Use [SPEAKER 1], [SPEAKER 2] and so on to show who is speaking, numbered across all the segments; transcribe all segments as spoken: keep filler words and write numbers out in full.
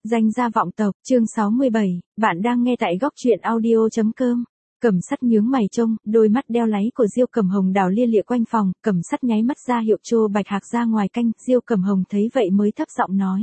[SPEAKER 1] Danh gia vọng tộc, chương sáu mươi bảy, bạn đang nghe tại góc truyện audio.com. Cẩm Sắt nhướng mày trông, đôi mắt đeo láy của Diêu Cẩm Hồng đảo lia lịa quanh phòng, Cẩm Sắt nháy mắt ra hiệu Trô Bạch Hạc ra ngoài canh, Diêu Cẩm Hồng thấy vậy mới thấp giọng nói.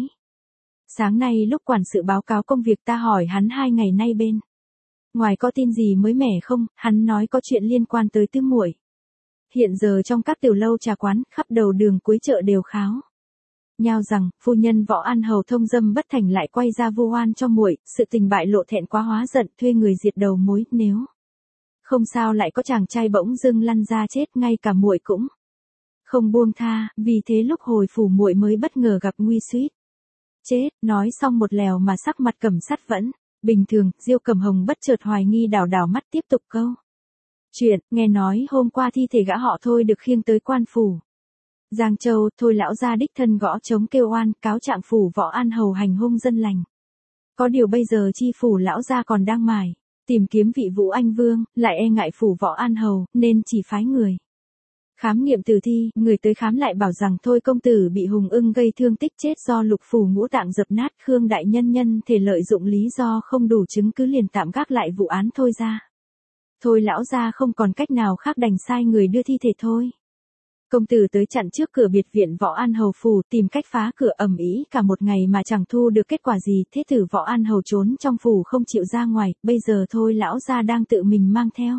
[SPEAKER 1] Sáng nay lúc quản sự báo cáo công việc ta hỏi hắn hai ngày nay bên ngoài có tin gì mới mẻ không, hắn nói có chuyện liên quan tới Tư muội. Hiện giờ trong các tiểu lâu trà quán, khắp đầu đường cuối chợ đều kháo nhau rằng phu nhân Võ An Hầu thông dâm bất thành lại quay ra vu oan cho muội, sự tình bại lộ thẹn quá hóa giận, thuê người diệt đầu mối, nếu không sao lại có chàng trai bỗng dưng lăn ra chết, ngay cả muội cũng không buông tha, vì thế lúc hồi phủ muội mới bất ngờ gặp nguy suýt chết. Nói xong một lèo mà sắc mặt Cẩm Sắt vẫn bình thường. Diêu Cẩm Hồng bất chợt hoài nghi đảo đảo mắt tiếp tục câu chuyện, nghe nói hôm qua thi thể gã họ Thôi được khiêng tới quan phủ Giang Châu, Thôi lão gia đích thân gõ trống kêu oan, cáo trạng phủ Võ An Hầu hành hung dân lành. Có điều bây giờ chi phủ lão gia còn đang mải tìm kiếm vị Vũ Anh Vương, lại e ngại phủ Võ An Hầu, nên chỉ phái người khám nghiệm tử thi. Người tới khám lại bảo rằng Thôi công tử bị Hùng Ưng gây thương tích chết do lục phủ ngũ tạng dập nát. Khương đại nhân nhân thể lợi dụng lý do không đủ chứng cứ liền tạm gác lại vụ án Thôi ra. Thôi lão gia không còn cách nào khác đành sai người đưa thi thể Thôi công tử tới chặn trước cửa biệt viện Võ An Hầu phủ, tìm cách phá cửa ầm ĩ cả một ngày mà chẳng thu được kết quả gì. Thế tử Võ An Hầu trốn trong phủ không chịu ra ngoài, bây giờ Thôi lão gia đang tự mình mang theo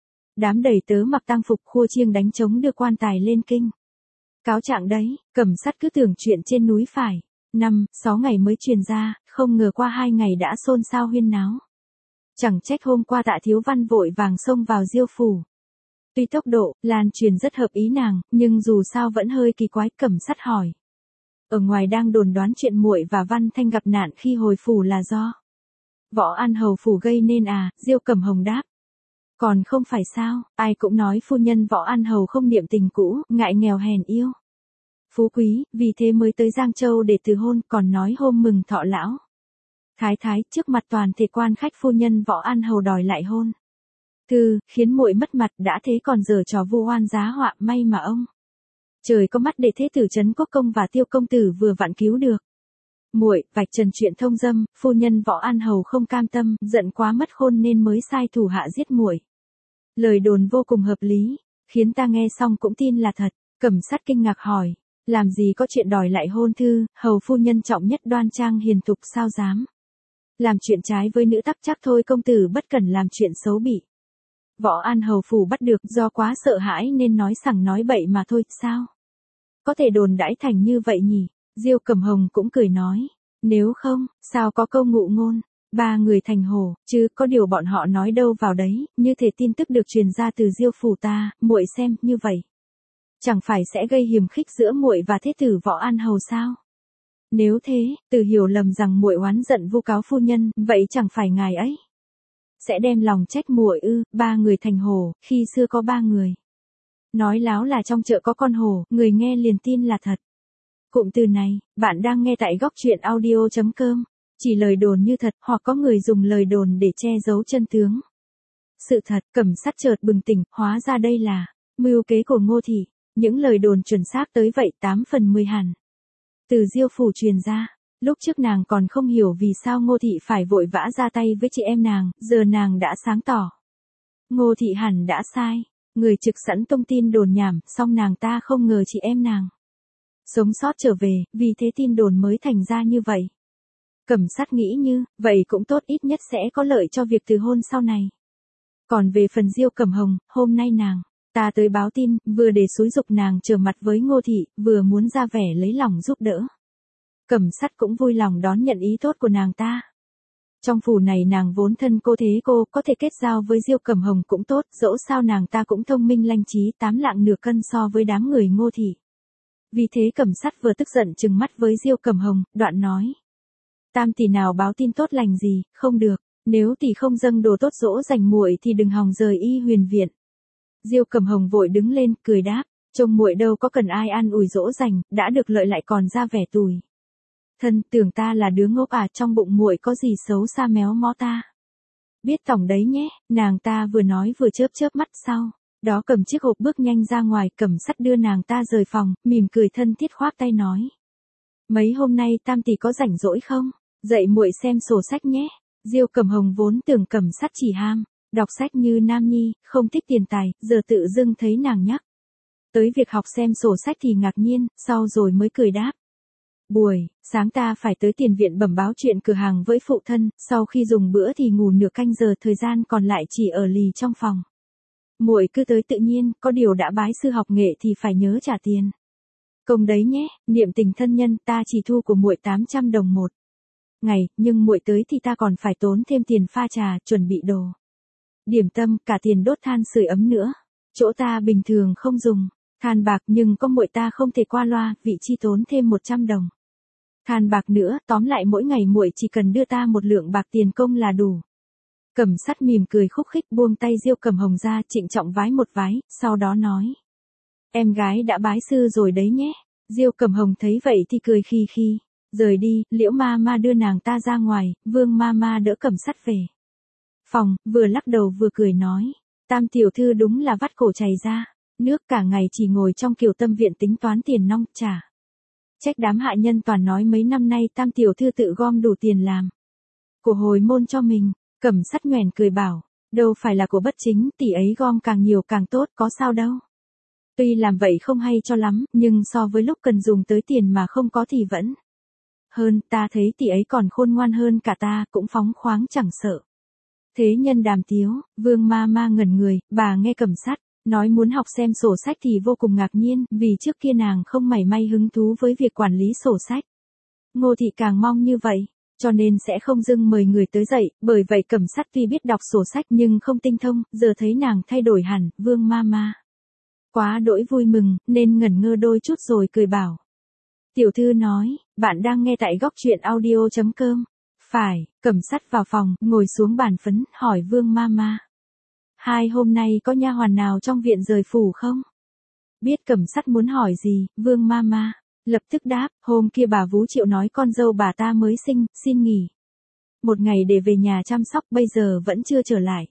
[SPEAKER 1] đám đầy tớ mặc tang phục khua chiêng đánh trống đưa quan tài lên kinh. Cáo trạng đấy, Cẩm Sắt cứ tưởng chuyện trên núi phải năm, sáu ngày mới truyền ra, không ngờ qua hai ngày đã xôn xao huyên náo. Chẳng trách hôm qua Tạ Thiếu Văn vội vàng xông vào Diêu phủ. Tuy tốc độ lan truyền rất hợp ý nàng, nhưng dù sao vẫn hơi kỳ quái. Cẩm Sắt hỏi. Ở ngoài đang đồn đoán chuyện muội và Văn Thanh gặp nạn khi hồi phủ là do Võ An Hầu phủ gây nên à? Diêu Cẩm Hồng đáp. Còn không phải sao, ai cũng nói phu nhân Võ An Hầu không niệm tình cũ, ngại nghèo hèn yêu phú quý, vì thế mới tới Giang Châu để từ hôn, còn nói hôm mừng thọ lão thái thái trước mặt toàn thể quan khách phu nhân Võ An Hầu đòi lại hôn thư, khiến muội mất mặt. Đã thế còn giở trò vu oan giá họa, may mà ông trời có mắt để thế tử Trấn Quốc công và Tiêu công tử vừa vặn cứu được muội, vạch trần chuyện thông dâm. Phu nhân Võ An Hầu không cam tâm, giận quá mất khôn nên mới sai thủ hạ giết muội. Lời đồn vô cùng hợp lý, khiến ta nghe xong cũng tin là thật. Cẩm Sắt kinh ngạc hỏi, làm gì có chuyện đòi lại hôn thư, hầu phu nhân trọng nhất đoan trang hiền thục sao dám làm chuyện trái với nữ tắc. Chắc Thôi công tử bất cẩn làm chuyện xấu bị Võ An Hầu phủ bắt được, do quá sợ hãi nên nói sằng nói bậy mà thôi. Sao có thể đồn đãi thành như vậy nhỉ? Diêu Cẩm Hồng cũng cười nói, nếu không, sao có câu ngụ ngôn ba người thành hổ, chứ có điều bọn họ nói đâu vào đấy. Như thể tin tức được truyền ra từ Diêu phủ ta, muội xem như vậy chẳng phải sẽ gây hiềm khích giữa muội và thế tử Võ An Hầu sao? Nếu thế, Từ hiểu lầm rằng muội oán giận vu cáo phu nhân, vậy chẳng phải ngài ấy sẽ đem lòng trách muội ư? Ba người thành hổ, khi xưa có ba người nói láo là trong chợ có con hổ, người nghe liền tin là thật. Cụm từ này, bạn đang nghe tại góc truyện audio.com. Chỉ lời đồn như thật, hoặc có người dùng lời đồn để che giấu chân tướng sự thật. Cẩm Sắt chợt bừng tỉnh, hóa ra đây là mưu kế của Ngô thị. Những lời đồn chuẩn xác tới vậy tám phần mười hẳn từ Diêu phủ truyền ra. Lúc trước nàng còn không hiểu vì sao Ngô thị phải vội vã ra tay với chị em nàng, giờ nàng đã sáng tỏ. Ngô thị hẳn đã sai, người trực sẵn tung tin đồn nhảm, song nàng ta không ngờ chị em nàng sống sót trở về, vì thế tin đồn mới thành ra như vậy. Cẩm Sắt nghĩ như, vậy cũng tốt, ít nhất sẽ có lợi cho việc từ hôn sau này. Còn về phần Diêu Cẩm Hồng, hôm nay nàng ta tới báo tin, vừa để xúi giục nàng trở mặt với Ngô thị, vừa muốn ra vẻ lấy lòng giúp đỡ. Cẩm Sắt cũng vui lòng đón nhận ý tốt của nàng ta. Trong phủ này nàng vốn thân cô thế cô, có thể kết giao với Diêu Cẩm Hồng cũng tốt, dẫu sao nàng ta cũng thông minh lanh trí, tám lạng nửa cân so với đám người Ngô thị. Vì thế Cẩm Sắt vừa tức giận trừng mắt với Diêu Cẩm Hồng, đoạn nói. Tam tỷ nào báo tin tốt lành gì, không được, nếu tỷ không dâng đồ tốt dỗ dành muội thì đừng hòng rời Y Huyền viện. Diêu Cẩm Hồng vội đứng lên, cười đáp, trông muội đâu có cần ai ăn ủi dỗ dành, đã được lợi lại còn ra vẻ tủi thân, tưởng ta là đứa ngốc à? Trong bụng muội có gì xấu xa méo mó ta biết tổng đấy nhé. Nàng ta vừa nói vừa chớp chớp mắt, sau đó cầm chiếc hộp bước nhanh ra ngoài. Cẩm Sắt đưa nàng ta rời phòng, mỉm cười thân thiết khoác tay nói, mấy hôm nay Tam tỷ có rảnh rỗi không? Dậy muội xem sổ sách nhé. Diêu Cẩm Hồng vốn tưởng Cẩm Sắt chỉ ham đọc sách như nam nhi, không thích tiền tài, giờ tự dưng thấy nàng nhắc tới việc học xem sổ sách thì ngạc nhiên, sau rồi mới cười đáp. Buổi sáng ta phải tới tiền viện bẩm báo chuyện cửa hàng với phụ thân, sau khi dùng bữa thì ngủ nửa canh giờ, thời gian còn lại chỉ ở lì trong phòng. Muội cứ tới tự nhiên, có điều đã bái sư học nghệ thì phải nhớ trả tiền công đấy nhé. Niệm tình thân nhân, ta chỉ thu của muội tám trăm đồng một ngày, nhưng muội tới thì ta còn phải tốn thêm tiền pha trà, chuẩn bị đồ điểm tâm, cả tiền đốt than sưởi ấm nữa. Chỗ ta bình thường không dùng than bạc, nhưng có muội ta không thể qua loa, vị chi tốn thêm một trăm đồng than bạc nữa, tóm lại mỗi ngày muội chỉ cần đưa ta một lượng bạc tiền công là đủ. Cẩm Sắt mỉm cười khúc khích, buông tay Diêu Cẩm Hồng ra, trịnh trọng vái một vái, sau đó nói. Em gái đã bái sư rồi đấy nhé. Diêu Cẩm Hồng thấy vậy thì cười khi khi. Rời đi, Liễu ma ma đưa nàng ta ra ngoài, Vương ma ma đỡ Cẩm Sắt về phòng, vừa lắc đầu vừa cười nói. Tam tiểu thư đúng là vắt cổ chảy ra nước, cả ngày chỉ ngồi trong Kiều Tâm viện tính toán tiền nong trả. Trách đám hạ nhân toàn nói mấy năm nay Tam tiểu thư tự gom đủ tiền làm của hồi môn cho mình. Cẩm Sắt nhoẻn cười bảo, đâu phải là của bất chính, tỷ ấy gom càng nhiều càng tốt, có sao đâu. Tuy làm vậy không hay cho lắm, nhưng so với lúc cần dùng tới tiền mà không có thì vẫn hơn, ta thấy tỷ ấy còn khôn ngoan hơn cả ta, cũng phóng khoáng chẳng sợ. Thế nhân đàm tiếu, Vương ma ma ngẩn người, bà nghe Cẩm Sắt nói muốn học xem sổ sách thì vô cùng ngạc nhiên, vì trước kia nàng không mảy may hứng thú với việc quản lý sổ sách. Ngô thị càng mong như vậy, cho nên sẽ không dưng mời người tới dạy, bởi vậy Cẩm Sắt tuy biết đọc sổ sách nhưng không tinh thông, giờ thấy nàng thay đổi hẳn, Vương ma ma quá đỗi vui mừng, nên ngẩn ngơ đôi chút rồi cười bảo. Tiểu thư nói, bạn đang nghe tại góc truyện audio.com. Phải, Cẩm Sắt vào phòng, ngồi xuống bàn phấn, hỏi Vương ma ma. Hai hôm nay có nha hoàn nào trong viện rời phủ không? Biết Cẩm Sắt muốn hỏi gì, Vương ma ma lập tức đáp, hôm kia bà Vú Triệu nói con dâu bà ta mới sinh, xin nghỉ một ngày để về nhà chăm sóc, bây giờ vẫn chưa trở lại.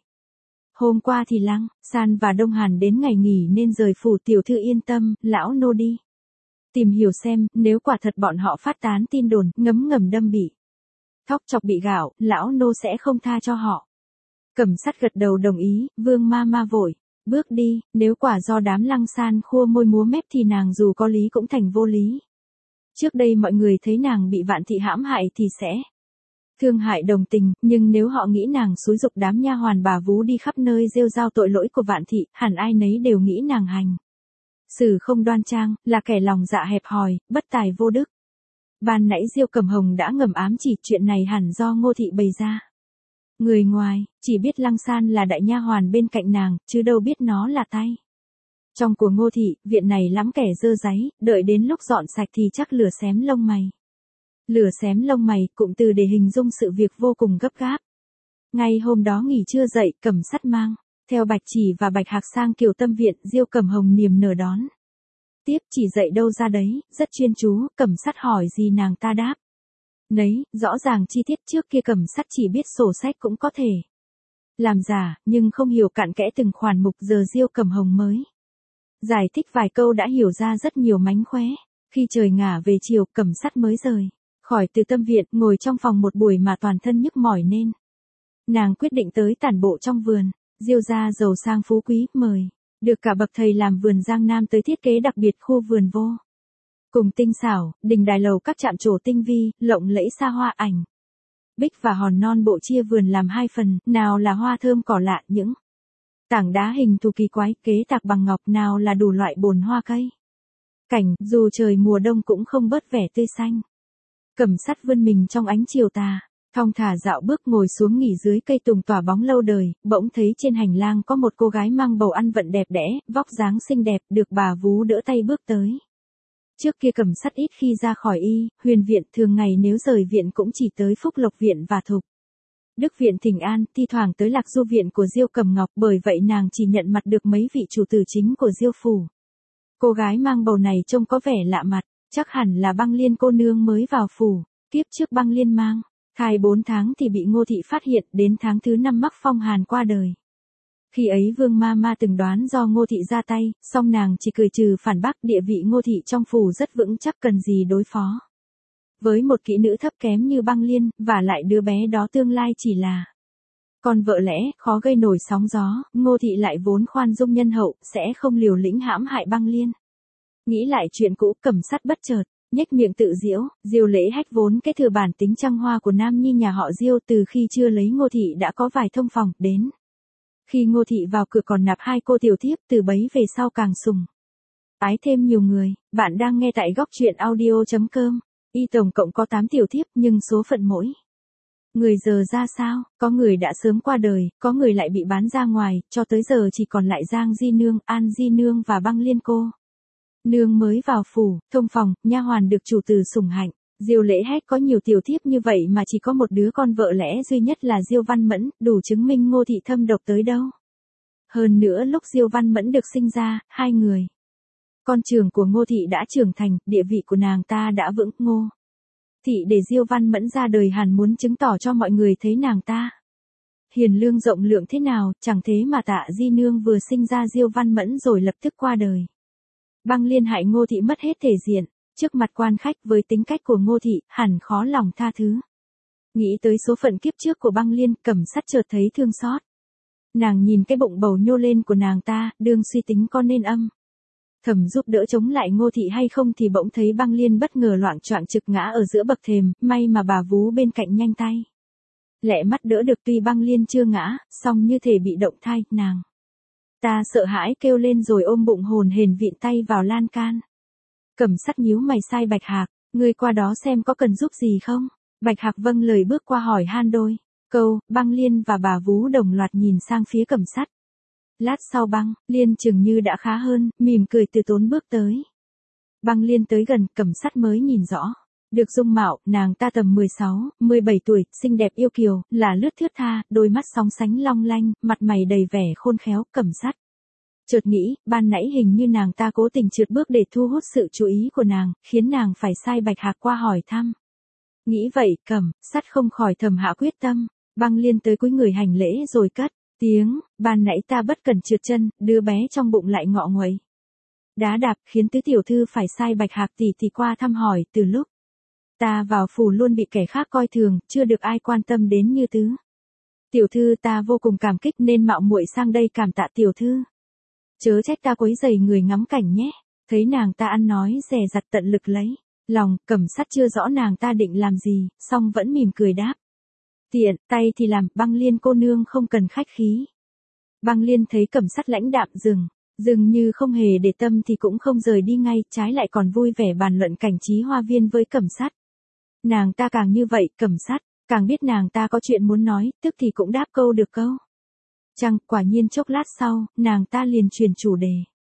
[SPEAKER 1] Hôm qua thì Lăng San và Đông Hàn đến ngày nghỉ nên rời phủ, tiểu thư yên tâm, lão nô đi tìm hiểu xem, nếu quả thật bọn họ phát tán tin đồn, ngấm ngầm đâm bị thóc chọc bị gạo, lão nô sẽ không tha cho họ. Cẩm Sắt gật đầu đồng ý, Vương ma ma vội bước đi, nếu quả do đám Lăng San khua môi múa mép thì nàng dù có lý cũng thành vô lý. Trước đây mọi người thấy nàng bị Vạn thị hãm hại thì sẽ thương hại đồng tình, nhưng nếu họ nghĩ nàng xúi giục đám nha hoàn bà Vú đi khắp nơi rêu rao tội lỗi của Vạn thị, hẳn ai nấy đều nghĩ nàng hành xử không đoan trang, là kẻ lòng dạ hẹp hòi, bất tài vô đức. Ban nãy Diêu Cẩm Hồng đã ngầm ám chỉ chuyện này hẳn do Ngô thị bày ra. Người ngoài chỉ biết Lăng San là đại nha hoàn bên cạnh nàng, chứ đâu biết nó là tay trong của Ngô thị. Viện này lắm kẻ dơ dáy, đợi đến lúc dọn sạch thì chắc lửa xém lông mày. Lửa xém lông mày, cụm từ để hình dung sự việc vô cùng gấp gáp. Ngay hôm đó nghỉ trưa dậy, Cẩm Sắt mang theo Bạch Chỉ và Bạch Hạc sang Kiều Tâm viện, Diêu Cẩm Hồng niềm nở đón tiếp, chỉ dậy đâu ra đấy, rất chuyên chú. Cẩm Sắt hỏi gì nàng ta đáp nấy, rõ ràng chi tiết. Trước kia Cẩm Sắt chỉ biết sổ sách cũng có thể làm giả, nhưng không hiểu cặn kẽ từng khoản mục, giờ Diêu Cẩm Hồng mới giải thích vài câu đã hiểu ra rất nhiều mánh khóe. Khi trời ngả về chiều, Cẩm Sắt mới rời khỏi Từ Tâm viện, ngồi trong phòng một buổi mà toàn thân nhức mỏi nên nàng quyết định tới tản bộ trong vườn. Diêu gia giàu sang phú quý, mời được cả bậc thầy làm vườn Giang Nam tới thiết kế đặc biệt khu vườn vô cùng tinh xảo, đình đài lầu các chạm trổ tinh vi, lộng lẫy xa hoa, ảnh bích và hòn non bộ chia vườn làm hai phần, nào là hoa thơm cỏ lạ, những tảng đá hình thù kỳ quái kế tạc bằng ngọc, nào là đủ loại bồn hoa cây cảnh, dù trời mùa đông cũng không bớt vẻ tươi xanh. Cẩm Sắt vươn mình trong ánh chiều tà, thong thả dạo bước, ngồi xuống nghỉ dưới cây tùng tỏa bóng lâu đời, bỗng thấy trên hành lang có một cô gái mang bầu ăn vận đẹp đẽ, vóc dáng xinh đẹp, được bà Vú đỡ tay bước tới. Trước kia Cẩm Sắt ít khi ra khỏi y, Huyền viện, thường ngày nếu rời viện cũng chỉ tới Phúc Lộc viện và Thục Đức viện Thỉnh An, thi thoảng tới Lạc Du viện của Diêu Cẩm Ngọc, bởi vậy nàng chỉ nhận mặt được mấy vị chủ tử chính của Diêu phủ. Cô gái mang bầu này trông có vẻ lạ mặt, chắc hẳn là Băng Liên cô nương mới vào phủ. Kiếp trước Băng Liên mang thai bốn tháng thì bị Ngô thị phát hiện, đến tháng thứ năm mắc phong hàn qua đời. Khi ấy Vương ma ma từng đoán do Ngô thị ra tay, song nàng chỉ cười trừ phản bác, địa vị Ngô thị trong phủ rất vững chắc, cần gì đối phó Với một kỹ nữ thấp kém như Băng Liên, và lại đứa bé đó tương lai chỉ là con vợ lẽ, khó gây nổi sóng gió, Ngô Thị lại vốn khoan dung nhân hậu, sẽ không liều lĩnh hãm hại Băng Liên. Nghĩ lại chuyện cũ, Cẩm Sắt bất chợt nhếch miệng tự giễu, Diêu Lễ Hách vốn kế thừa bản tính trăng hoa của nam nhi nhà họ Diêu, từ khi chưa lấy Ngô Thị đã có vài thông phòng, đến khi Ngô Thị vào cửa còn nạp hai cô tiểu thiếp, từ bấy về sau càng sùng ái thêm nhiều người. Bạn đang nghe tại góc truyện audio chấm com. Y tổng cộng có tám tiểu thiếp, nhưng số phận mỗi người giờ ra sao, có người đã sớm qua đời, có người lại bị bán ra ngoài, cho tới giờ chỉ còn lại Giang Di Nương, An Di Nương và Băng Liên cô nương mới vào phủ, thông phòng, nha hoàn được chủ tử sủng hạnh. Diêu Lễ Hách có nhiều tiểu thiếp như vậy mà chỉ có một đứa con vợ lẽ duy nhất là Diêu Văn Mẫn, đủ chứng minh Ngô Thị thâm độc tới đâu. Hơn nữa lúc Diêu Văn Mẫn được sinh ra, hai người con trưởng của Ngô Thị đã trưởng thành, địa vị của nàng ta đã vững. Ngô Thị để Diêu Văn Mẫn ra đời hẳn muốn chứng tỏ cho mọi người thấy nàng ta hiền lương rộng lượng thế nào, chẳng thế mà Tạ Di Nương vừa sinh ra Diêu Văn Mẫn rồi lập tức qua đời. Băng Liên hại Ngô Thị mất hết thể diện, trước mặt quan khách với tính cách của Ngô Thị, hẳn khó lòng tha thứ. Nghĩ tới số phận kiếp trước của Băng Liên, Cẩm Sắt chợt thấy thương xót. Nàng nhìn cái bụng bầu nhô lên của nàng ta, đương suy tính có nên âm thầm giúp đỡ chống lại Ngô Thị hay không thì bỗng thấy Băng Liên bất ngờ loạng choạng trực ngã ở giữa bậc thềm, may mà bà vú bên cạnh nhanh tay lẹ mắt đỡ được. Tuy Băng Liên chưa ngã, song như thể bị động thai, nàng ta sợ hãi kêu lên rồi ôm bụng hồn hển vịn tay vào lan can. Cẩm Sắt nhíu mày sai Bạch Hạc, ngươi qua đó xem có cần giúp gì không? Bạch Hạc vâng lời bước qua hỏi han đôi câu, Băng Liên và bà vú đồng loạt nhìn sang phía Cẩm Sắt. Lát sau Băng Liên chừng như đã khá hơn, mỉm cười từ tốn bước tới. Băng Liên tới gần, Cẩm Sắt mới nhìn rõ được dung mạo, nàng ta tầm mười sáu, mười bảy tuổi, xinh đẹp yêu kiều, là lướt thướt tha, đôi mắt sóng sánh long lanh, mặt mày đầy vẻ khôn khéo. Cẩm Sắt chợt nghĩ, ban nãy hình như nàng ta cố tình trượt bước để thu hút sự chú ý của nàng, khiến nàng phải sai Bạch Hạc qua hỏi thăm. Nghĩ vậy, Cẩm Sắt không khỏi thầm hạ quyết tâm. Băng Liên tới cúi người hành lễ rồi cất tiếng, ban nãy ta bất cẩn trượt chân, đứa bé trong bụng lại ngọ nguậy đá đạp, khiến tứ tiểu thư phải sai Bạch Hạc tỷ tỷ qua thăm hỏi. Từ lúc ta vào phủ luôn bị kẻ khác coi thường, chưa được ai quan tâm đến như tứ tiểu thư, ta vô cùng cảm kích nên mạo muội sang đây cảm tạ tiểu thư. Chớ trách ta quấy rầy người ngắm cảnh nhé. Thấy nàng ta ăn nói dè dặt tận lực lấy lòng, Cẩm Sắt chưa rõ nàng ta định làm gì, song vẫn mỉm cười đáp. Tiện, tay thì làm, Băng Liên cô nương không cần khách khí. Băng Liên thấy Cẩm Sắt lãnh đạm dừng, dường như không hề để tâm thì cũng không rời đi ngay, trái lại còn vui vẻ bàn luận cảnh trí hoa viên với Cẩm Sắt. Nàng ta càng như vậy, Cẩm Sắt càng biết nàng ta có chuyện muốn nói, tức thì cũng đáp câu được câu. Chăng, quả nhiên chốc lát sau, nàng ta liền truyền chủ đề.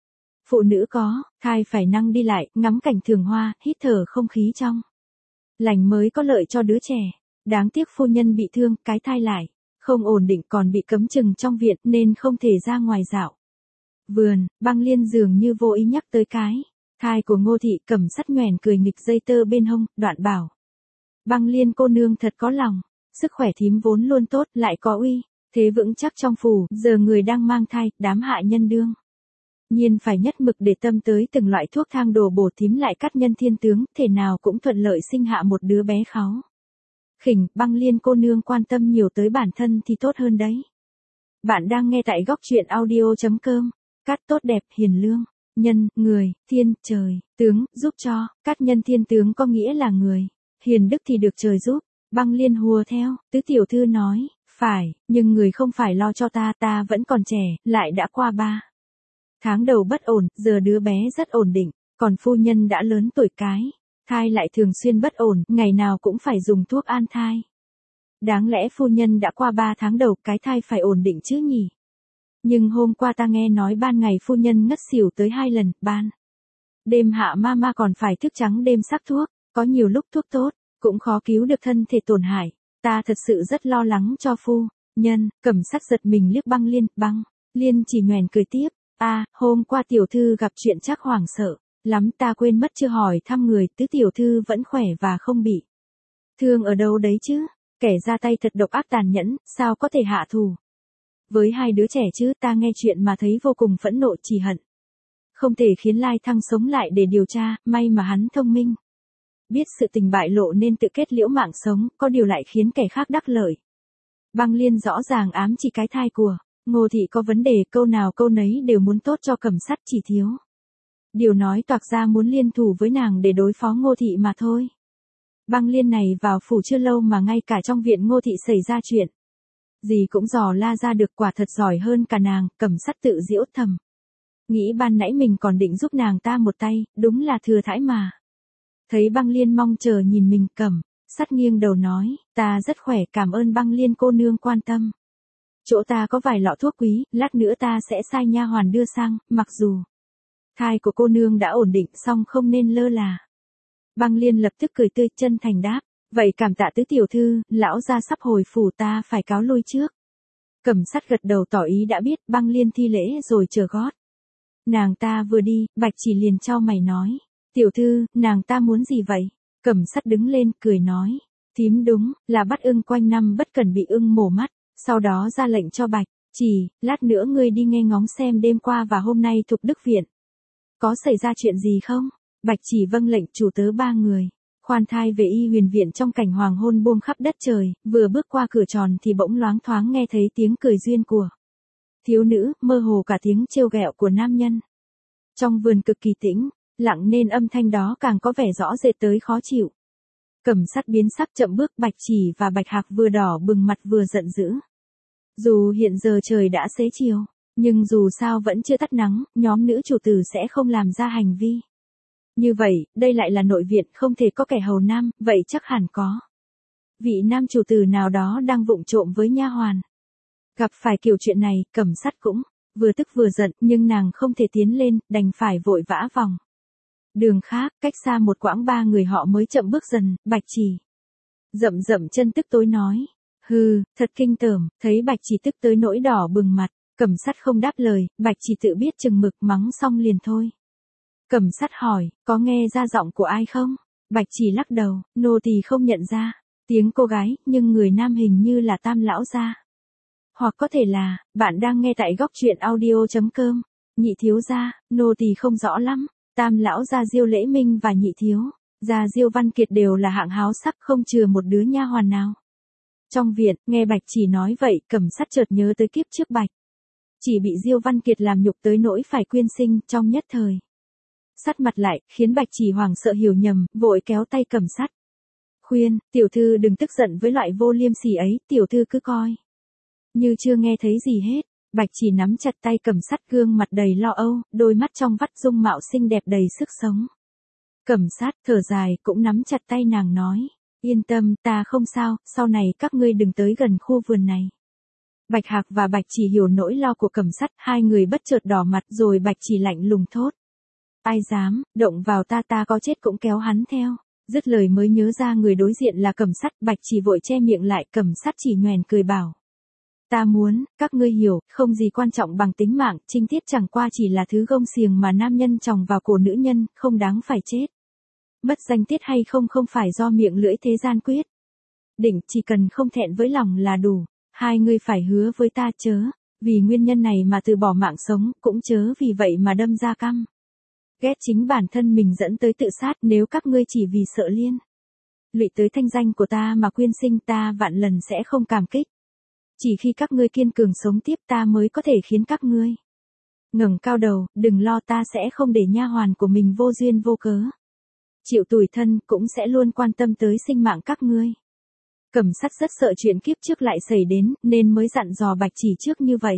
[SPEAKER 1] Phụ nữ có thai phải năng đi lại, ngắm cảnh thường hoa, hít thở không khí trong lành mới có lợi cho đứa trẻ. Đáng tiếc phu nhân bị thương, cái thai lại không ổn định, còn bị cấm chừng trong viện nên không thể ra ngoài dạo vườn. Băng Liên dường như vô ý nhắc tới cái thai của Ngô Thị. Cẩm Sắt nhoẻn cười nghịch dây tơ bên hông, đoạn bảo. Băng Liên cô nương thật có lòng, sức khỏe thím vốn luôn tốt, lại có uy thế vững chắc trong phủ, giờ người đang mang thai, đám hạ nhân đương nhiên phải nhất mực để tâm tới từng loại thuốc thang đồ bổ, thím lại cắt nhân thiên tướng, thể nào cũng thuận lợi sinh hạ một đứa bé kháu khỉnh. Băng Liên cô nương quan tâm nhiều tới bản thân thì tốt hơn đấy. Bạn đang nghe tại góc truyện audio chấm com. Cắt tốt đẹp, hiền lương, nhân, người, thiên, trời, tướng, giúp cho. Cắt nhân thiên tướng có nghĩa là người hiền đức thì được trời giúp. Băng Liên hùa theo, tứ tiểu thư nói. Phải, nhưng người không phải lo cho ta, ta vẫn còn trẻ, lại đã qua ba tháng đầu bất ổn, giờ đứa bé rất ổn định, còn phu nhân đã lớn tuổi, cái thai lại thường xuyên bất ổn, ngày nào cũng phải dùng thuốc an thai. Đáng lẽ phu nhân đã qua ba tháng đầu, cái thai phải ổn định chứ nhỉ? Nhưng hôm qua ta nghe nói ban ngày phu nhân ngất xỉu tới hai lần, ban đêm hạ mama còn phải thức trắng đêm sắc thuốc, có nhiều lúc thuốc tốt cũng khó cứu được thân thể tổn hại. Ta thật sự rất lo lắng cho phu nhân. Cẩm Sắt giật mình liếc Băng Liên. Băng Liên chỉ nhoẻn cười tiếp. A, à, hôm qua tiểu thư gặp chuyện chắc hoảng sợ lắm, ta quên mất chưa hỏi thăm người, tứ tiểu thư vẫn khỏe và không bị thương ở đâu đấy chứ? Kẻ ra tay thật độc ác tàn nhẫn, sao có thể hạ thù với hai đứa trẻ chứ? Ta nghe chuyện mà thấy vô cùng phẫn nộ, chỉ hận không thể khiến Lai Thăng sống lại để điều tra, may mà hắn thông minh. biết sự tình bại lộ nên tự kết liễu mạng sống, có điều lại khiến kẻ khác đắc lợi. Băng Liên rõ ràng ám chỉ cái thai của Ngô Thị có vấn đề, câu nào câu nấy đều muốn tốt cho Cẩm Sắt, chỉ thiếu điều nói toạc ra muốn liên thủ với nàng để đối phó Ngô Thị mà thôi. Băng Liên này vào phủ chưa lâu mà ngay cả trong viện Ngô Thị xảy ra chuyện gì cũng dò la ra được, quả thật giỏi hơn cả nàng. Cẩm Sắt tự giễu thầm, nghĩ ban nãy mình còn định giúp nàng ta một tay, đúng là thừa thãi mà. Thấy Băng Liên mong chờ nhìn mình, Cẩm Sắt nghiêng đầu nói, ta rất khỏe, cảm ơn Băng Liên cô nương quan tâm. Chỗ ta có vài lọ thuốc quý, lát nữa ta sẽ sai nha hoàn đưa sang, mặc dù thai của cô nương đã ổn định song không nên lơ là. Băng Liên lập tức cười tươi chân thành đáp, vậy cảm tạ tứ tiểu thư, lão gia sắp hồi phủ, ta phải cáo lui trước. Cẩm Sắt gật đầu tỏ ý đã biết. Băng Liên thi lễ rồi chờ gót. Nàng ta vừa đi, Bạch Chỉ liền chau mày nói, tiểu thư, nàng ta muốn gì vậy? Cẩm Sắt đứng lên cười nói, thím đúng là bắt ưng quanh năm bất cần bị ưng mổ mắt. Sau đó ra lệnh cho Bạch Chỉ, lát nữa ngươi đi nghe ngóng xem đêm qua và hôm nay Thục Đức viện có xảy ra chuyện gì không. Bạch Chỉ vâng lệnh. Chủ tớ ba người khoan thai về Y Huyền viện trong cảnh hoàng hôn buông khắp đất trời, vừa bước qua cửa tròn thì bỗng loáng thoáng nghe thấy tiếng cười duyên của thiếu nữ, mơ hồ cả tiếng trêu ghẹo của nam nhân. Trong vườn cực kỳ tĩnh lặng nên âm thanh đó càng có vẻ rõ rệt tới khó chịu. Cẩm Sắt biến sắc chậm bước. Bạch Chỉ và Bạch Hạc vừa đỏ bừng mặt vừa giận dữ. Dù hiện giờ trời đã xế chiều, nhưng dù sao vẫn chưa tắt nắng, nhóm nữ chủ tử sẽ không làm ra hành vi như vậy. Đây lại là nội viện, không thể có kẻ hầu nam, vậy chắc hẳn có vị nam chủ tử nào đó đang vụng trộm với nha hoàn. Gặp phải kiểu chuyện này, Cẩm Sắt cũng vừa tức vừa giận, nhưng nàng không thể tiến lên, đành phải vội vã vòng đường khác. Cách xa một quãng, ba người họ mới chậm bước dần. Bạch Chỉ rậm rậm chân tức tối nói, hừ, thật kinh tởm. Thấy Bạch Chỉ tức tới nỗi đỏ bừng mặt, Cẩm Sắt không đáp lời. Bạch Chỉ tự biết chừng mực, mắng xong liền thôi. Cẩm Sắt hỏi, có nghe ra giọng của ai không? Bạch Chỉ lắc đầu, nô tỳ không nhận ra tiếng cô gái, nhưng người nam hình như là Tam lão gia. Hoặc có thể là, bạn đang nghe tại góc truyện audio chấm com. Nhị thiếu gia, nô tỳ không rõ lắm. Tam lão gia Diêu Lễ Minh và nhị thiếu gia Diêu Văn Kiệt đều là hạng háo sắc, không chừa một đứa nha hoàn nào. Trong viện, nghe Bạch Chỉ nói vậy, Cẩm Sắt chợt nhớ tới kiếp trước Bạch Chỉ bị Diêu Văn Kiệt làm nhục tới nỗi phải quyên sinh, trong nhất thời sắt mặt lại, khiến Bạch Chỉ hoảng sợ hiểu nhầm, vội kéo tay Cẩm Sắt, khuyên, tiểu thư đừng tức giận với loại vô liêm sỉ ấy, tiểu thư cứ coi như chưa nghe thấy gì hết. Bạch Chỉ nắm chặt tay Cẩm Sắt, gương mặt đầy lo âu, đôi mắt trong vắt dung mạo xinh đẹp đầy sức sống. Cẩm Sắt thở dài, cũng nắm chặt tay nàng nói, yên tâm, ta không sao, sau này các ngươi đừng tới gần khu vườn này. Bạch Hạc và Bạch Chỉ hiểu nỗi lo của Cẩm Sắt, hai người bất chợt đỏ mặt, rồi Bạch Chỉ lạnh lùng thốt, ai dám động vào ta, ta có chết cũng kéo hắn theo. Dứt lời mới nhớ ra người đối diện là Cẩm Sắt. Bạch Chỉ vội che miệng lại. Cẩm Sắt chỉ nhoẻn cười bảo, ta muốn các ngươi hiểu, không gì quan trọng bằng tính mạng, trinh tiết chẳng qua chỉ là thứ gông xiềng mà nam nhân chòng vào cổ nữ nhân, không đáng phải chết. Mất danh tiết hay không không phải do miệng lưỡi thế gian quyết định, chỉ cần không thẹn với lòng là đủ. Hai ngươi phải hứa với ta, chớ vì nguyên nhân này mà từ bỏ mạng sống, cũng chớ vì vậy mà đâm ra căm ghét chính bản thân mình dẫn tới tự sát. Nếu các ngươi chỉ vì sợ liên lụy tới thanh danh của ta mà quyên sinh, ta vạn lần sẽ không cảm kích. Chỉ khi các ngươi kiên cường sống tiếp, ta mới có thể khiến các ngươi ngẩng cao đầu. Đừng lo, ta sẽ không để nha hoàn của mình vô duyên vô cớ chịu tủi thân, cũng sẽ luôn quan tâm tới sinh mạng các ngươi. Cẩm Sắt rất sợ chuyện kiếp trước lại xảy đến, nên mới dặn dò Bạch Chỉ trước như vậy.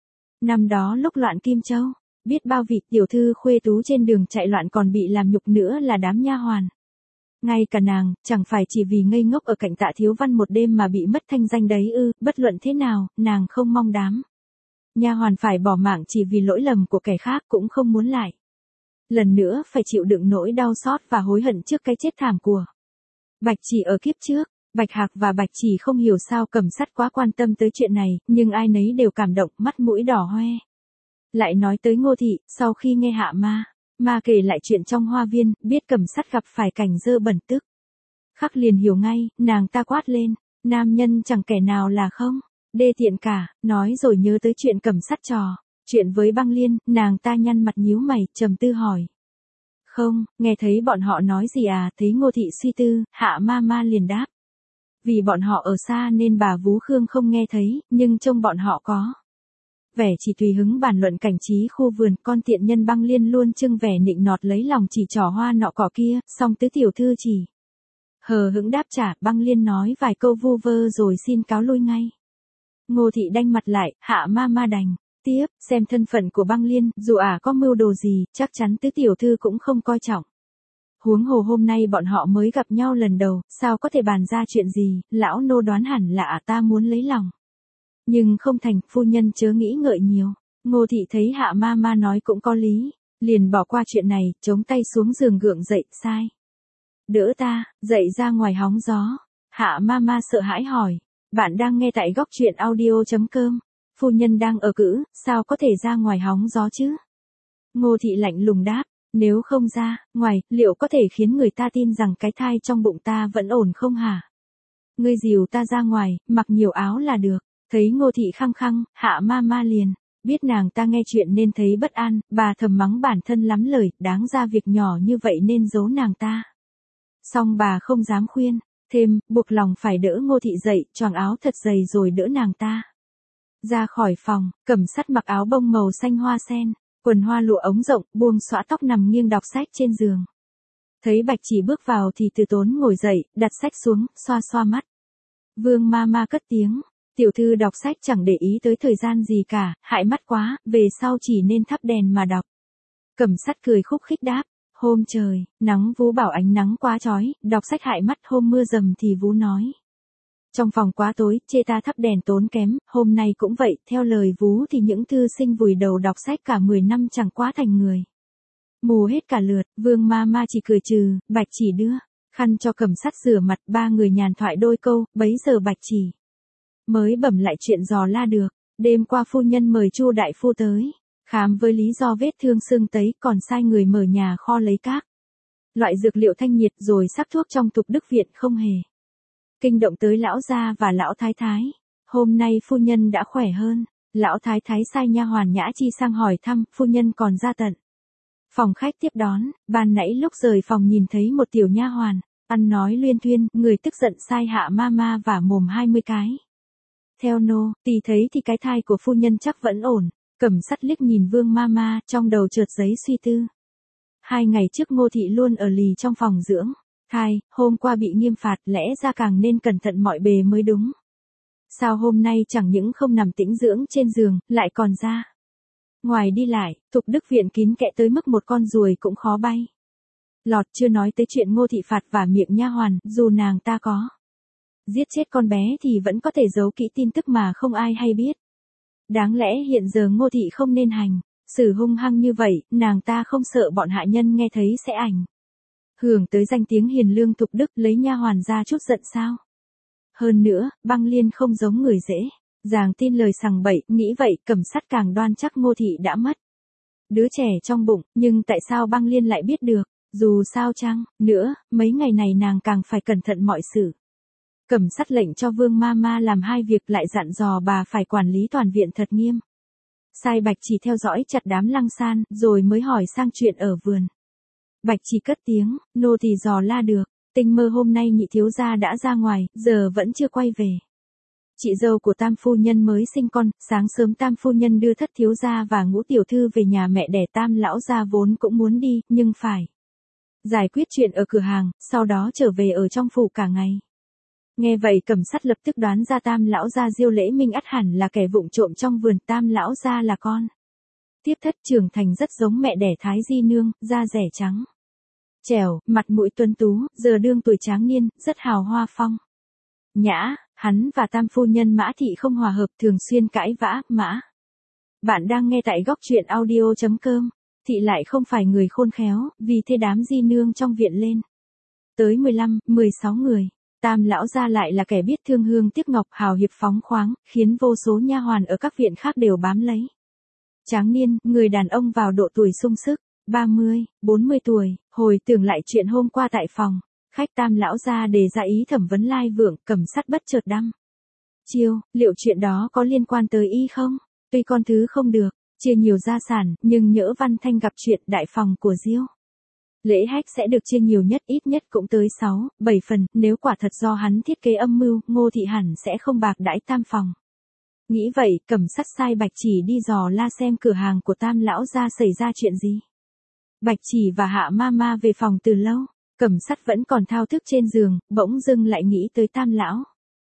[SPEAKER 1] Năm đó lúc loạn Kim Châu, biết bao vị tiểu thư khuê tú trên đường chạy loạn còn bị làm nhục nữa là đám nha hoàn. Ngay cả nàng, chẳng phải chỉ vì ngây ngốc ở cạnh Tạ Thiếu Văn một đêm mà bị mất thanh danh đấy ư? Bất luận thế nào, nàng không mong đám nha hoàn phải bỏ mạng chỉ vì lỗi lầm của kẻ khác, cũng không muốn lại lần nữa phải chịu đựng nỗi đau xót và hối hận trước cái chết thảm của Bạch Chỉ ở kiếp trước. Bạch Hạc và Bạch Chỉ không hiểu sao Cẩm Sắt quá quan tâm tới chuyện này, nhưng ai nấy đều cảm động, mắt mũi đỏ hoe. Lại nói tới Ngô Thị, sau khi nghe Hạ Ma Ma kể lại chuyện trong hoa viên, biết Cẩm Sắt gặp phải cảnh dơ bẩn tức khắc liền hiểu ngay, nàng ta quát lên, nam nhân chẳng kẻ nào là không đê tiện cả. Nói rồi nhớ tới chuyện Cẩm Sắt trò chuyện với Băng Liên, nàng ta nhăn mặt nhíu mày, trầm tư hỏi, Không, nghe thấy bọn họ nói gì à, thấy Ngô Thị suy tư, Hạ ma ma liền đáp. Vì bọn họ ở xa nên bà Vú Khương không nghe thấy, nhưng trông bọn họ có vẻ chỉ tùy hứng bàn luận cảnh trí khu vườn, con tiện nhân Băng Liên luôn trưng vẻ nịnh nọt lấy lòng chỉ trỏ hoa nọ cỏ kia, song tứ tiểu thư chỉ hờ hững đáp trả. Băng Liên nói vài câu vu vơ rồi xin cáo lui ngay. Ngô Thị đanh mặt lại, Hạ ma ma đành tiếp, xem thân phận của Băng Liên, dù ả à có mưu đồ gì, chắc chắn tứ tiểu thư cũng không coi trọng. Huống hồ hôm nay bọn họ mới gặp nhau lần đầu, sao có thể bàn ra chuyện gì, lão nô đoán hẳn là ả ta muốn lấy lòng. Nhưng không thành, phu nhân chớ nghĩ ngợi nhiều. Ngô Thị thấy Hạ ma ma nói cũng có lý, liền bỏ qua chuyện này, chống tay xuống giường gượng dậy, sai. Đỡ ta, dậy ra ngoài hóng gió. Hạ ma ma sợ hãi hỏi, bạn đang nghe tại góc truyện audio.com, phu nhân đang ở cữ, sao có thể ra ngoài hóng gió chứ? Ngô Thị lạnh lùng đáp, nếu không ra, ngoài, liệu có thể khiến người ta tin rằng cái thai trong bụng ta vẫn ổn không hả? Ngươi dìu ta ra ngoài, mặc nhiều áo là được. Thấy Ngô Thị khăng khăng, Hạ ma ma liền biết nàng ta nghe chuyện nên thấy bất an, bà thầm mắng bản thân lắm lời, đáng ra việc nhỏ như vậy nên giấu nàng ta. Song bà không dám khuyên, thêm, buộc lòng phải đỡ Ngô Thị dậy, choàng áo thật dày rồi đỡ nàng ta ra khỏi phòng. Cẩm Sắt mặc áo bông màu xanh hoa sen, quần hoa lụa ống rộng, buông xõa tóc nằm nghiêng đọc sách trên giường. Thấy Bạch Chỉ bước vào thì từ tốn ngồi dậy, đặt sách xuống, xoa xoa mắt. Vương ma ma cất tiếng, tiểu thư đọc sách chẳng để ý tới thời gian gì cả, hại mắt quá, về sau chỉ nên thắp đèn mà đọc. Cẩm Sắt cười khúc khích đáp, hôm trời nắng Vú bảo ánh nắng quá chói, đọc sách hại mắt, hôm mưa dầm thì Vú nói trong phòng quá tối, chê ta thắp đèn tốn kém, hôm nay cũng vậy, theo lời Vú thì những thư sinh vùi đầu đọc sách cả mười năm chẳng quá thành người mù hết cả lượt. Vương ma ma chỉ cười trừ, Bạch Chỉ đưa khăn cho Cẩm Sắt rửa mặt, ba người nhàn thoại đôi câu, bấy giờ Bạch Chỉ mới bẩm lại chuyện dò la được. Đêm qua phu nhân mời Chu đại phu tới khám với lý do vết thương sưng tấy, còn sai người mở nhà kho lấy các loại dược liệu thanh nhiệt rồi sắc thuốc trong Tục Đức viện, không hề kinh động tới lão gia và lão thái thái. Hôm nay phu nhân đã khỏe hơn. Lão thái thái sai nha hoàn Nhã Chi sang hỏi thăm, phu nhân còn ra tận phòng khách tiếp đón. Ban nãy lúc rời phòng nhìn thấy một tiểu nha hoàn ăn nói luyên thuyên, người tức giận sai Hạ ma ma vả mồm hai mươi cái. Theo nô tỳ thấy thì cái thai của phu nhân chắc vẫn ổn. Cẩm Sắt liếc nhìn Vương ma ma, trong đầu chợt giấy suy tư. Hai ngày trước Ngô Thị luôn ở lì trong phòng dưỡng thai, hôm qua bị nghiêm phạt, lẽ ra càng nên cẩn thận mọi bề mới đúng. Sao hôm nay chẳng những không nằm tĩnh dưỡng trên giường, lại còn ra ngoài đi lại. Tục Đức viện kín kẽ tới mức một con ruồi cũng khó bay lọt, chưa nói tới chuyện Ngô Thị phạt và miệng nha hoàn, dù nàng ta có giết chết con bé thì vẫn có thể giấu kỹ tin tức mà không ai hay biết. Đáng lẽ hiện giờ Ngô Thị không nên hành xử hung hăng như vậy, nàng ta không sợ bọn hạ nhân nghe thấy sẽ ảnh hưởng tới danh tiếng hiền lương Tục Đức, lấy nha hoàn ra chút giận sao? Hơn nữa, Băng Liên không giống người dễ dàng tin lời sằng bậy, nghĩ vậy Cẩm Sắt càng đoan chắc Ngô Thị đã mất đứa trẻ trong bụng, nhưng tại sao Băng Liên lại biết được? Dù sao chăng nữa, mấy ngày này nàng càng phải cẩn thận mọi sự. Cẩm Sắt lệnh cho Vương ma ma làm hai việc, lại dặn dò bà phải quản lý toàn viện thật nghiêm. Sai Bạch Chỉ theo dõi chặt đám Lăng San, rồi mới hỏi sang chuyện ở vườn. Bạch Chỉ cất tiếng, nô thì dò la được, tinh mơ hôm nay nhị thiếu gia đã ra ngoài, giờ vẫn chưa quay về. Chị dâu của Tam phu nhân mới sinh con, sáng sớm Tam phu nhân đưa Thất thiếu gia và Ngũ tiểu thư về nhà mẹ đẻ. Tam lão gia vốn cũng muốn đi, nhưng phải giải quyết chuyện ở cửa hàng, sau đó trở về ở trong phủ cả ngày. Nghe vậy Cẩm Sắt lập tức đoán ra Tam lão gia Diêu Lễ Minh ắt hẳn là kẻ vụng trộm trong vườn. Tam lão gia là con tiếp thất trưởng thành, rất giống mẹ đẻ Thái Di nương, da rẻ trắng trẻo, mặt mũi tuấn tú, giờ đương tuổi tráng niên, rất hào hoa phong nhã. Hắn và Tam phu nhân Mã Thị không hòa hợp, thường xuyên cãi vã. Mã bạn đang nghe tại góc truyện audio.com. Thị lại không phải người khôn khéo, vì thế đám di nương trong viện lên tới mười lăm, mười sáu người. Tam lão gia lại là kẻ biết thương hương tiếc ngọc, hào hiệp phóng khoáng, khiến vô số nha hoàn ở các viện khác đều bám lấy. Tráng niên, người đàn ông vào độ tuổi sung sức, ba mươi, bốn mươi tuổi, hồi tưởng lại chuyện hôm qua tại phòng khách Tam lão gia đề ra ý thẩm vấn Lai Vượng. Cẩm Sắt bất chợt đăm chiêu, liệu chuyện đó có liên quan tới y không? Tuy con thứ không được chia nhiều gia sản, nhưng nhỡ Văn Thanh gặp chuyện đại phòng của Diêu Lễ hách sẽ được chia nhiều nhất ít nhất cũng tới sáu, bảy phần, nếu quả thật do hắn thiết kế âm mưu, Ngô Thị hẳn sẽ không bạc đãi Tam phòng. Nghĩ vậy, Cẩm Sắt sai Bạch Chỉ đi dò la xem cửa hàng của Tam lão gia xảy ra chuyện gì. Bạch Chỉ và Hạ Ma Ma về phòng từ lâu, Cẩm Sắt vẫn còn thao thức trên giường, bỗng dưng lại nghĩ tới Tam lão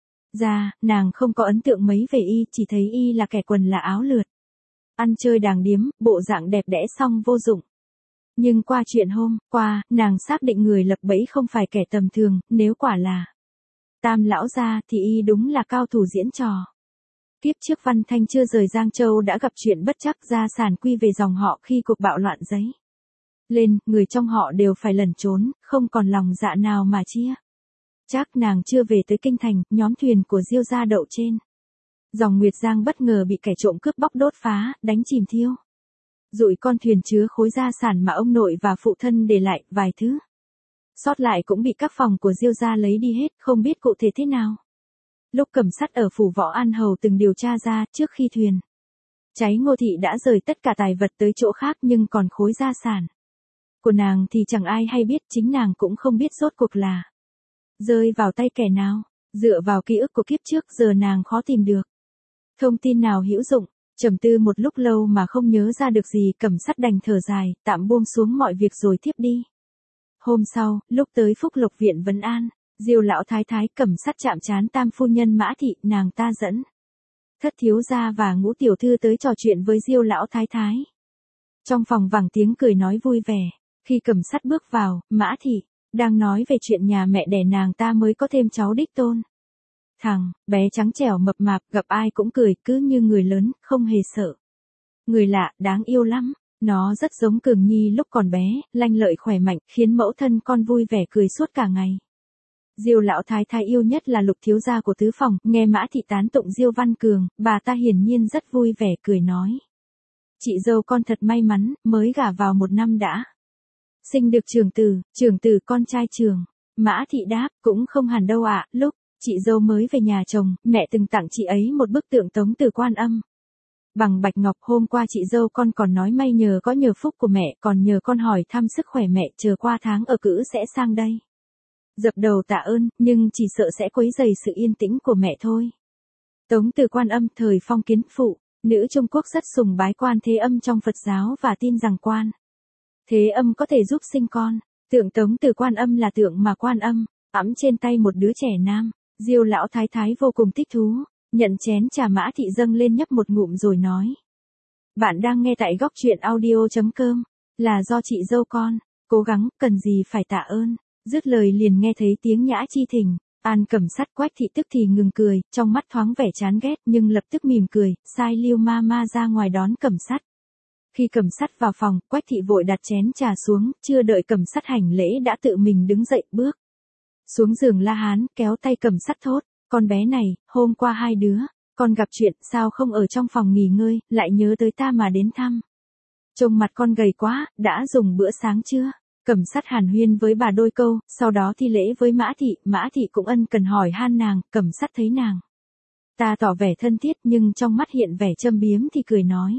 [SPEAKER 1] gia, nàng không có ấn tượng mấy về y, chỉ thấy y là kẻ quần là áo lượt, ăn chơi đàng điếm, bộ dạng đẹp đẽ song vô dụng. Nhưng qua chuyện hôm qua, nàng xác định người lập bẫy không phải kẻ tầm thường, nếu quả là Tam lão gia thì y đúng là cao thủ diễn trò. Kiếp trước Văn Thanh chưa rời Giang Châu đã gặp chuyện bất trắc, gia sản quy về dòng họ khi cuộc bạo loạn giấy lên, người trong họ đều phải lẩn trốn, không còn lòng dạ nào mà chia. Chắc nàng chưa về tới kinh thành, nhóm thuyền của Diêu gia đậu trên dòng Nguyệt Giang bất ngờ bị kẻ trộm cướp bóc đốt phá, đánh chìm thiêu rụi con thuyền chứa khối gia sản mà ông nội và phụ thân để lại, vài thứ sót lại cũng bị các phòng của Diêu gia lấy đi hết, không biết cụ thể thế nào. Lúc Cẩm Sắt ở phủ Võ An Hầu từng điều tra ra, trước khi thuyền cháy Ngô Thị đã rời tất cả tài vật tới chỗ khác, nhưng còn khối gia sản của nàng thì chẳng ai hay biết, chính nàng cũng không biết rốt cuộc là rơi vào tay kẻ nào. Dựa vào ký ức của kiếp trước, giờ nàng khó tìm được thông tin nào hữu dụng. Trầm tư một lúc lâu mà không nhớ ra được gì, Cẩm Sắt đành thở dài, tạm buông xuống mọi việc rồi tiếp đi. Hôm sau, lúc tới Phúc Lộc viện vấn an Diêu lão thái thái, Cẩm Sắt chạm trán Tam phu nhân Mã Thị, nàng ta dẫn Thất thiếu gia và Ngũ tiểu thư tới trò chuyện với Diêu lão thái thái. Trong phòng vẳng tiếng cười nói vui vẻ. Khi Cẩm Sắt bước vào, Mã Thị đang nói về chuyện nhà mẹ đẻ nàng ta mới có thêm cháu đích tôn. Thằng bé trắng trẻo mập mạp, gặp ai cũng cười, cứ như người lớn, không hề sợ người lạ, đáng yêu lắm. Nó rất giống Cường Nhi lúc còn bé, lanh lợi khỏe mạnh, khiến mẫu thân con vui vẻ cười suốt cả ngày. Diêu lão thái thái yêu nhất là Lục thiếu gia của tứ phòng, nghe Mã Thị tán tụng Diêu Văn Cường, bà ta hiển nhiên rất vui vẻ, cười nói: chị dâu con thật may mắn, mới gả vào một năm đã sinh được trưởng tử, trưởng tử con trai trưởng. Mã Thị đáp: cũng không hẳn đâu ạ, lúc chị dâu mới về nhà chồng, mẹ từng tặng chị ấy một bức tượng Tống Từ Quan Âm bằng bạch ngọc. Hôm qua chị dâu con còn nói may nhờ có nhờ phúc của mẹ, còn nhờ con hỏi thăm sức khỏe mẹ, chờ qua tháng ở cữ sẽ sang đây dập đầu tạ ơn, nhưng chỉ sợ sẽ quấy rầy sự yên tĩnh của mẹ thôi. Tống Từ Quan Âm thời phong kiến phụ, nữ Trung Quốc rất sùng bái Quan Thế Âm trong Phật giáo và tin rằng Quan Thế Âm có thể giúp sinh con. Tượng Tống Từ Quan Âm là tượng mà Quan Âm ẵm trên tay một đứa trẻ nam. Diêu lão thái thái vô cùng thích thú, nhận chén trà Mã Thị dâng lên nhấp một ngụm rồi nói: bạn đang nghe tại góc truyện audio chấm com, là do chị dâu con cố gắng, cần gì phải tạ ơn. Dứt lời liền nghe thấy tiếng Nhã Chi thỉnh an. Cẩm Sắt Quách Thị tức thì ngừng cười, trong mắt thoáng vẻ chán ghét, nhưng lập tức mỉm cười, sai Lưu ma ma ra ngoài đón Cẩm Sắt. Khi Cẩm Sắt vào phòng, Quách Thị vội đặt chén trà xuống, chưa đợi Cẩm Sắt hành lễ đã tự mình đứng dậy bước xuống giường la hán, kéo tay Cẩm Sắt thốt: con bé này, hôm qua hai đứa con gặp chuyện, sao không ở trong phòng nghỉ ngơi, lại nhớ tới ta mà đến thăm. Trông mặt con gầy quá, đã dùng bữa sáng chưa? Cẩm Sắt hàn huyên với bà đôi câu, sau đó thi lễ với Mã Thị. Mã Thị cũng ân cần hỏi han nàng. Cẩm Sắt thấy nàng ta tỏ vẻ thân thiết, nhưng trong mắt hiện vẻ châm biếm thì cười nói: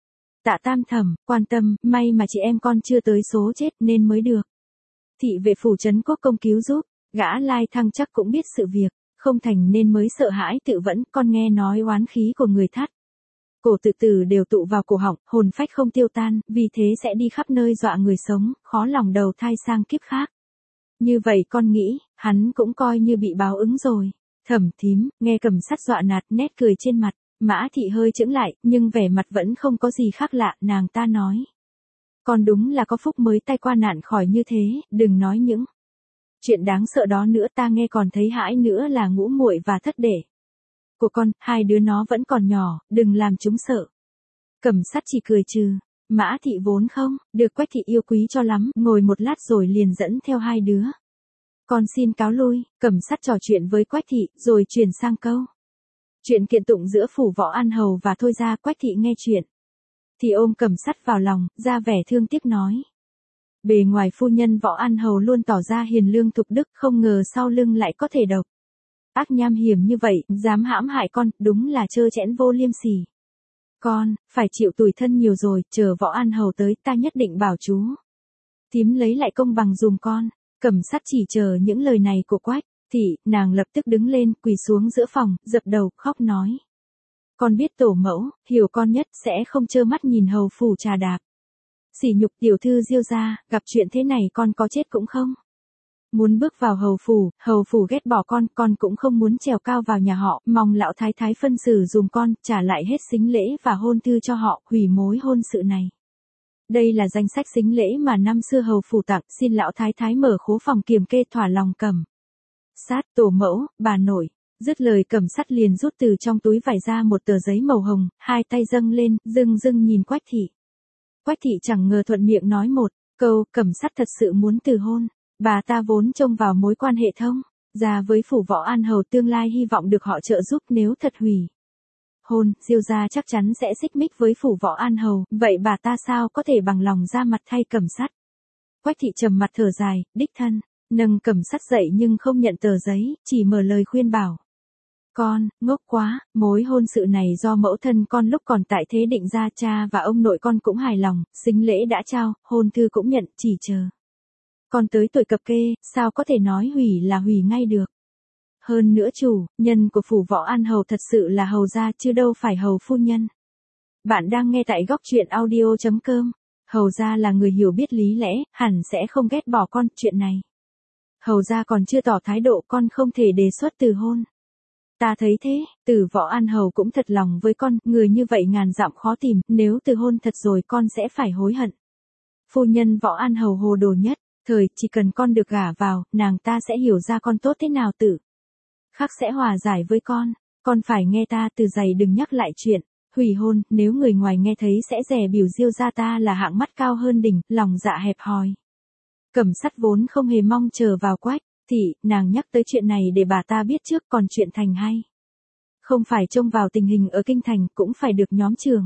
[SPEAKER 1] tạ Tam thẩm quan tâm, may mà chị em con chưa tới số chết nên mới được thị vệ phủ trấn quốc công cứu giúp. Gã lai thăng chắc cũng biết sự việc không thành nên mới sợ hãi tự vẫn. Con nghe nói oán khí của người thắt cổ tự tử đều tụ vào cổ họng, hồn phách không tiêu tan, vì thế sẽ đi khắp nơi dọa người sống, khó lòng đầu thai sang kiếp khác. Như vậy con nghĩ, hắn cũng coi như bị báo ứng rồi. Thẩm thím, nghe Cẩm Sắt dọa nạt, nét cười trên mặt Mã Thị hơi chững lại, nhưng vẻ mặt vẫn không có gì khác lạ. Nàng ta nói: con đúng là có phúc mới tai qua nạn khỏi như thế, đừng nói những chuyện đáng sợ đó nữa, ta nghe còn thấy hãi nữa là Ngũ muội và thất đệ của con, hai đứa nó vẫn còn nhỏ, đừng làm chúng sợ. Cẩm Sắt chỉ cười trừ. Mã Thị vốn không được Quách Thị yêu quý cho lắm, ngồi một lát rồi liền dẫn theo hai đứa: con xin cáo lui. Cẩm Sắt trò chuyện với Quách Thị, rồi chuyển sang câu chuyện kiện tụng giữa phủ Võ An Hầu và Thôi gia. Quách Thị nghe chuyện thì ôm Cẩm Sắt vào lòng, ra vẻ thương tiếc nói: bề ngoài phu nhân Võ An Hầu luôn tỏ ra hiền lương thục đức, không ngờ sau lưng lại có thể độc ác nham hiểm như vậy, dám hãm hại con, đúng là trơ trẽn vô liêm sỉ. Con phải chịu tủi thân nhiều rồi, chờ Võ An Hầu tới, ta nhất định bảo chú Thím lấy lại công bằng dùm con. Cẩm Sắt chỉ chờ những lời này của Quách thị, nàng lập tức đứng lên, quỳ xuống giữa phòng, dập đầu, khóc nói. Con biết tổ mẫu, hiểu con nhất, sẽ không trơ mắt nhìn hầu phủ trà đạp. Sỉ nhục tiểu thư Diêu gia, gặp chuyện thế này con có chết cũng không. Muốn bước vào hầu phủ, hầu phủ ghét bỏ con, con cũng không muốn trèo cao vào nhà họ, mong lão thái thái phân xử dùm con, trả lại hết sính lễ và hôn thư cho họ, hủy mối hôn sự này. Đây là danh sách sính lễ mà năm xưa hầu phủ tặng, xin lão thái thái mở khố phòng kiềm kê thỏa lòng. Cẩm Sát, tổ mẫu, bà nội. Dứt lời Cẩm Sắt liền rút từ trong túi vải ra một tờ giấy màu hồng, hai tay dâng lên, dưng dưng nhìn Quách thị. Quách thị chẳng ngờ thuận miệng nói một câu, Cẩm Sắt thật sự muốn từ hôn. Bà ta vốn trông vào mối quan hệ thông gia với phủ Võ An Hầu, tương lai hy vọng được họ trợ giúp, nếu thật hủy hôn, Diêu gia chắc chắn sẽ xích mích với phủ Võ An Hầu, vậy bà ta sao có thể bằng lòng ra mặt thay Cẩm Sắt. Quách thị trầm mặt thở dài, đích thân nâng Cẩm Sắt dậy nhưng không nhận tờ giấy, chỉ mở lời khuyên bảo. Con, ngốc quá, mối hôn sự này do mẫu thân con lúc còn tại thế định ra, cha và ông nội con cũng hài lòng, sính lễ đã trao, hôn thư cũng nhận, chỉ chờ con tới tuổi cập kê, sao có thể nói hủy là hủy ngay được. Hơn nữa chủ nhân của phủ Võ An Hầu thật sự là hầu gia chứ đâu phải hầu phu nhân. Bạn đang nghe tại góc truyện audio chấm com. Hầu gia là người hiểu biết lý lẽ, hẳn sẽ không ghét bỏ con, chuyện này hầu gia còn chưa tỏ thái độ, con không thể đề xuất từ hôn. Ta thấy thế, Từ Võ An Hầu cũng thật lòng với con, người như vậy ngàn dặm khó tìm, nếu từ hôn thật rồi con sẽ phải hối hận. Phu nhân Võ An Hầu hồ đồ nhất, thời chỉ cần con được gả vào, nàng ta sẽ hiểu ra con tốt thế nào, tự khắc sẽ hòa giải với con. Con phải nghe ta từ giày, đừng nhắc lại chuyện hủy hôn, nếu người ngoài nghe thấy sẽ dè biểu Diêu gia ta là hạng mắt cao hơn đỉnh, lòng dạ hẹp hòi. Cẩm Sắt vốn không hề mong chờ vào Quách thị, nàng nhắc tới chuyện này để bà ta biết trước, còn chuyện thành hay không phải trông vào tình hình ở kinh thành, cũng phải được nhóm trường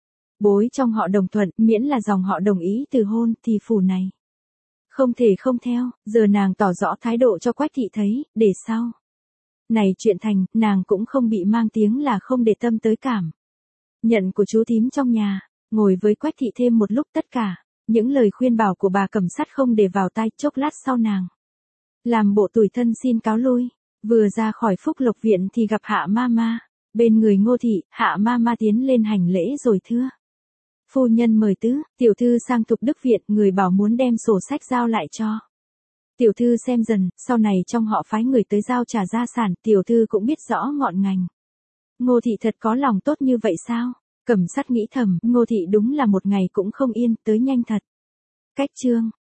[SPEAKER 1] bối trong họ đồng thuận, miễn là dòng họ đồng ý từ hôn thì phủ này không thể không theo. Giờ nàng tỏ rõ thái độ cho Quách thị thấy, để sau này chuyện thành, nàng cũng không bị mang tiếng là không để tâm tới cảm nhận của chú thím trong nhà. Ngồi với Quách thị thêm một lúc, tất cả những lời khuyên bảo của bà Cẩm Sắt không để vào tai. Chốc lát sau nàng làm bộ tủi thân xin cáo lui, vừa ra khỏi Phúc Lộc viện thì gặp Hạ Mama. Bên người Ngô thị, Hạ Mama tiến lên hành lễ rồi thưa: Phu nhân mời tứ tiểu thư sang Thục Đức viện, người bảo muốn đem sổ sách giao lại cho tiểu thư xem dần, sau này trong họ phái người tới giao trả gia sản, tiểu thư cũng biết rõ ngọn ngành. Ngô thị thật có lòng tốt như vậy sao? Cẩm Sắt nghĩ thầm, Ngô thị đúng là một ngày cũng không yên, tới nhanh thật. Cách chương